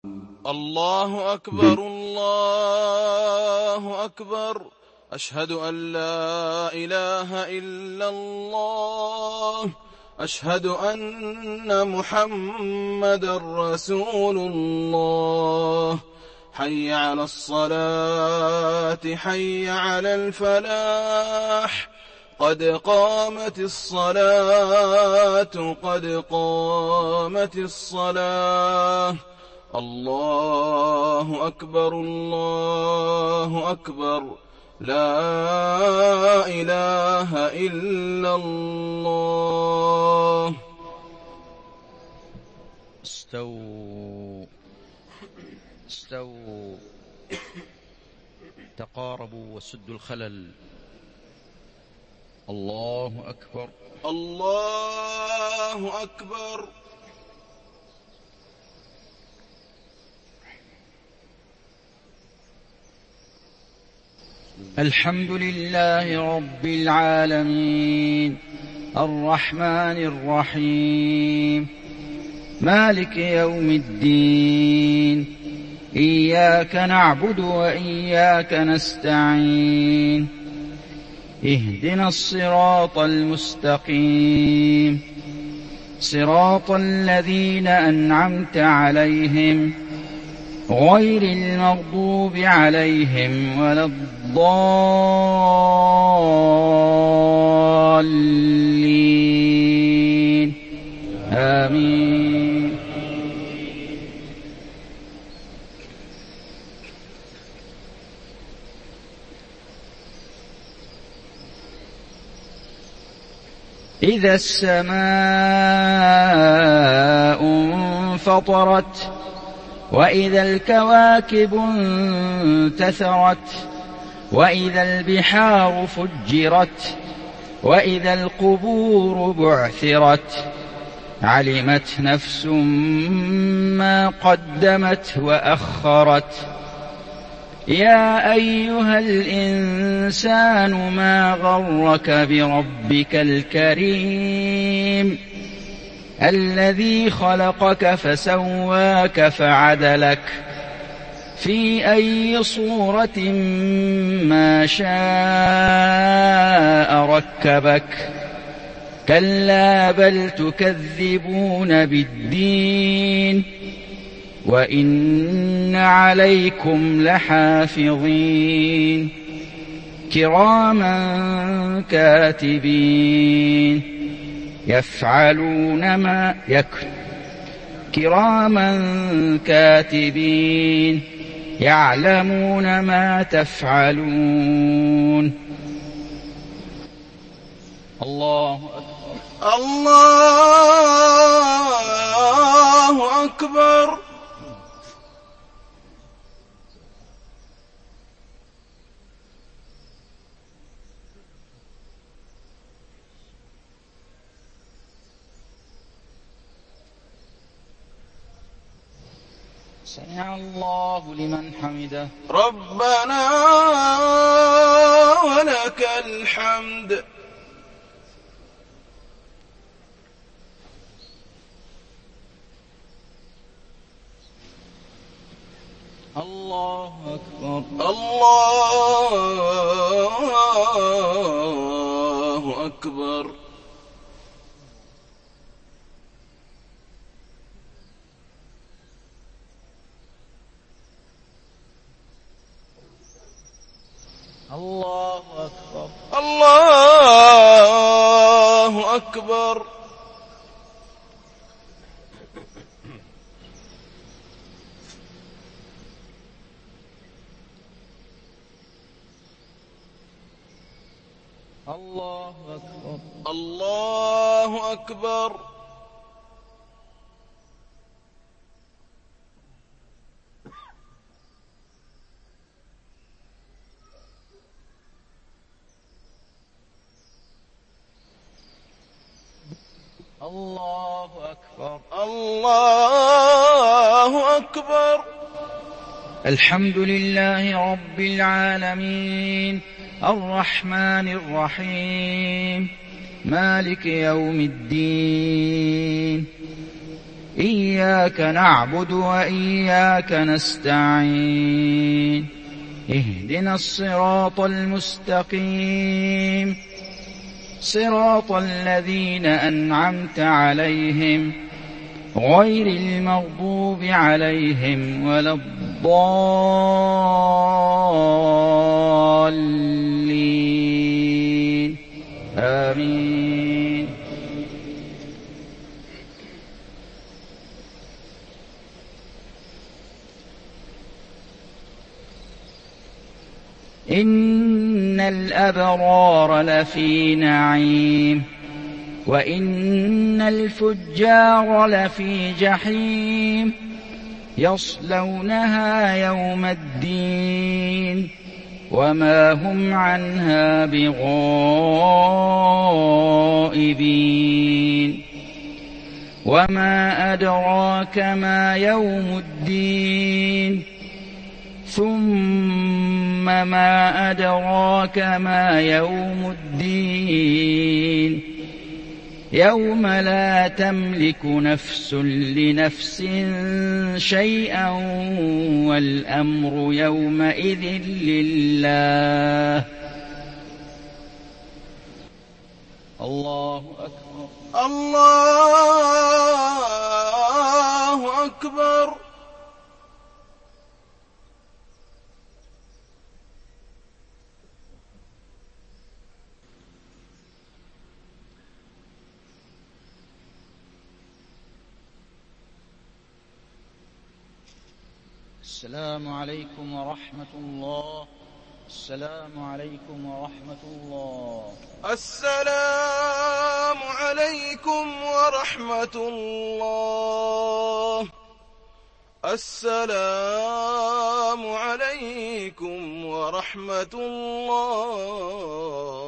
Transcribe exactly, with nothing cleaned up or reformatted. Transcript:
الله أكبر الله أكبر أشهد أن لا إله إلا الله أشهد أن محمدا رسول الله حي على الصلاة حي على الفلاح قد قامت الصلاة قد قامت الصلاة الله أكبر الله أكبر لا إله إلا الله. استووا استووا تقاربوا وسدوا الخلل. الله أكبر الله أكبر. الحمد لله رب العالمين الرحمن الرحيم مالك يوم الدين إياك نعبد وإياك نستعين اهدنا الصراط المستقيم صراط الذين أنعمت عليهم غير المغضوب عليهم ولا الضالين آمين. إذا السماء انفطرت وإذا الكواكب انتثرت وإذا البحار فجرت وإذا القبور بعثرت علمت نفس ما قدمت وأخرت. يا أيها الإنسان ما غرك بربك الكريم الذي خلقك فسواك فعدلك في أي صورة ما شاء ركبك. كلا بل تكذبون بالدين وإن عليكم لحافظين كراما كاتبين يفعلون ما يكتب كراما كاتبين يعلمون ما تفعلون. الله أكبر الله أكبر. سمع الله لمن حمده. ربنا ولك الحمد. الله أكبر الله أكبر. الله أكبر الله أكبر. الله أكبر الله أكبر. الله أكبر الله أكبر. الحمد لله رب العالمين الرحمن الرحيم مالك يوم الدين إياك نعبد وإياك نستعين اهدنا الصراط المستقيم صراط الذين أنعمت عليهم غير المغضوب عليهم ولا الضالين آمين. إن الأبرار لفي نعيم وإن الفجار لفي جحيم يصلونها يوم الدين وما هم عنها بغائبين. وما أدراك ما يوم الدين ثم ما أدراك ما يوم الدين يوم لا تملك نفس لنفس شيئا والأمر يومئذ لله. الله أكبر. الله أكبر. السلام عليكم ورحمة الله. السلام عليكم ورحمة الله. السلام عليكم ورحمة الله. السلام عليكم ورحمة الله.